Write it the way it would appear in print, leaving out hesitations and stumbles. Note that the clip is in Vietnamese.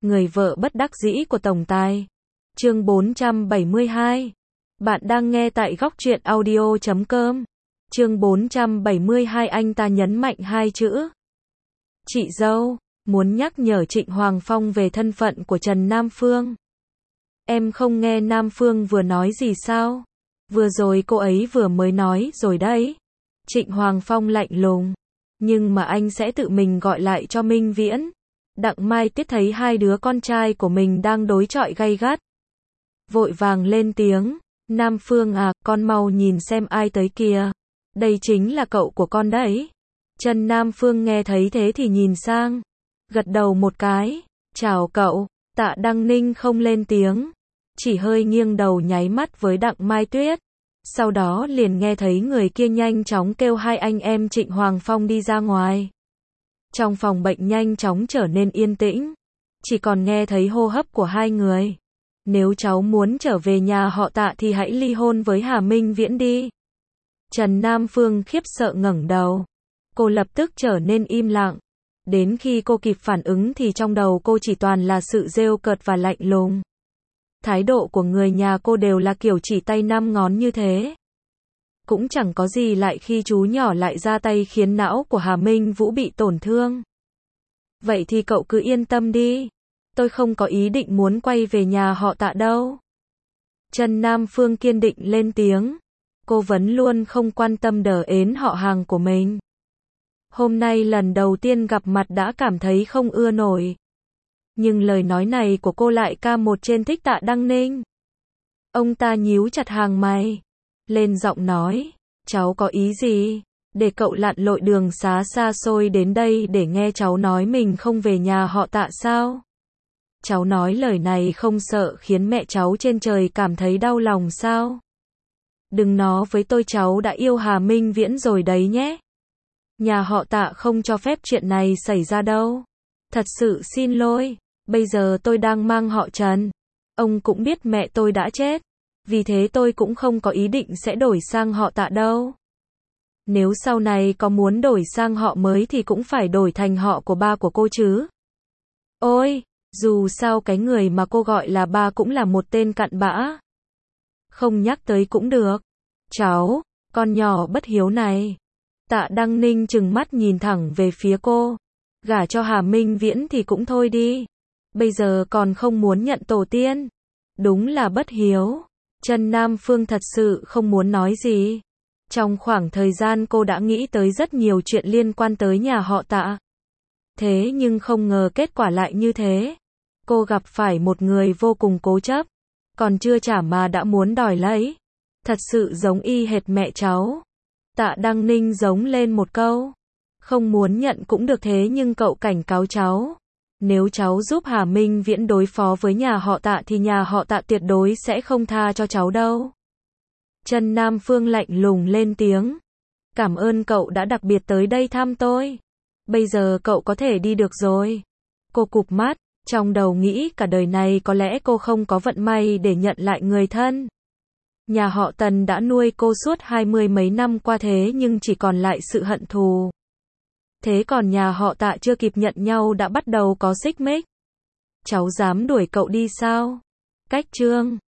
Người vợ bất đắc dĩ của tổng tài. Chương 472. Bạn đang nghe tại góc truyện audio.com. Chương 472, anh ta nhấn mạnh hai chữ. Chị dâu, muốn nhắc nhở Trịnh Hoàng Phong về thân phận của Trần Nam Phương. Em không nghe Nam Phương vừa nói gì sao? Vừa rồi cô ấy vừa mới nói rồi đấy. Trịnh Hoàng Phong lạnh lùng. Nhưng mà anh sẽ tự mình gọi lại cho Minh Viễn. Đặng Mai Tuyết thấy hai đứa con trai của mình đang đối chọi gay gắt. Vội vàng lên tiếng. Nam Phương à, con mau nhìn xem ai tới kìa. Đây chính là cậu của con đấy. Trần Nam Phương nghe thấy thế thì nhìn sang. Gật đầu một cái. Chào cậu. Tạ Đăng Ninh không lên tiếng. Chỉ hơi nghiêng đầu nháy mắt với Đặng Mai Tuyết. Sau đó liền nghe thấy người kia nhanh chóng kêu hai anh em Trịnh Hoàng Phong đi ra ngoài. Trong phòng bệnh nhanh chóng trở nên yên tĩnh. Chỉ còn nghe thấy hô hấp của hai người. Nếu cháu muốn trở về nhà họ Tạ thì hãy ly hôn với Hà Minh Viễn đi. Trần Nam Phương khiếp sợ ngẩng đầu. Cô lập tức trở nên im lặng. Đến khi cô kịp phản ứng thì trong đầu cô chỉ toàn là sự rêu cợt và lạnh lùng. Thái độ của người nhà cô đều là kiểu chỉ tay năm ngón như thế. Cũng chẳng có gì lại khi chú nhỏ lại ra tay khiến não của Hà Minh Vũ bị tổn thương. Vậy thì cậu cứ yên tâm đi. Tôi không có ý định muốn quay về nhà họ Tạ đâu. Trần Nam Phương kiên định lên tiếng. Cô vẫn luôn không quan tâm đờ ến họ hàng của mình. Hôm nay lần đầu tiên gặp mặt đã cảm thấy không ưa nổi. Nhưng lời nói này của cô lại ca một trên thích Tạ Đăng Ninh. Ông ta nhíu chặt hàng mày. Lên giọng nói. Cháu có ý gì? Để cậu lặn lội đường xá xa xôi đến đây để nghe cháu nói mình không về nhà họ Tạ sao? Cháu nói lời này không sợ khiến mẹ cháu trên trời cảm thấy đau lòng sao? Đừng nói với tôi cháu đã yêu Hà Minh Viễn rồi đấy nhé. Nhà họ Tạ không cho phép chuyện này xảy ra đâu. Thật sự xin lỗi. Bây giờ tôi đang mang họ Trần. Ông cũng biết mẹ tôi đã chết. Vì thế tôi cũng không có ý định sẽ đổi sang họ Tạ đâu. Nếu sau này có muốn đổi sang họ mới thì cũng phải đổi thành họ của ba của cô chứ. Ôi, dù sao cái người mà cô gọi là ba cũng là một tên cặn bã. Không nhắc tới cũng được. Cháu, con nhỏ bất hiếu này. Tạ Đăng Ninh trừng mắt nhìn thẳng về phía cô. Gả cho Hà Minh Viễn thì cũng thôi đi. Bây giờ còn không muốn nhận tổ tiên. Đúng là bất hiếu. Trần Nam Phương thật sự không muốn nói gì. Trong khoảng thời gian cô đã nghĩ tới rất nhiều chuyện liên quan tới nhà họ Tạ. Thế nhưng không ngờ kết quả lại như thế. Cô gặp phải một người vô cùng cố chấp. Còn chưa trả mà đã muốn đòi lấy. Thật sự giống y hệt mẹ cháu. Tạ Đăng Ninh giống lên một câu. Không muốn nhận cũng được thế nhưng cậu cảnh cáo cháu. Nếu cháu giúp Hà Minh Viễn đối phó với nhà họ Tạ thì nhà họ Tạ tuyệt đối sẽ không tha cho cháu đâu. Trần Nam Phương lạnh lùng lên tiếng. Cảm ơn cậu đã đặc biệt tới đây thăm tôi. Bây giờ cậu có thể đi được rồi. Cô cụp mắt, trong đầu nghĩ cả đời này có lẽ cô không có vận may để nhận lại người thân. Nhà họ Tần đã nuôi cô suốt 20 mấy năm qua thế nhưng chỉ còn lại sự hận thù. Thế còn nhà họ Tạ chưa kịp nhận nhau đã bắt đầu có xích mích. Cháu dám đuổi cậu đi sao? Cách chương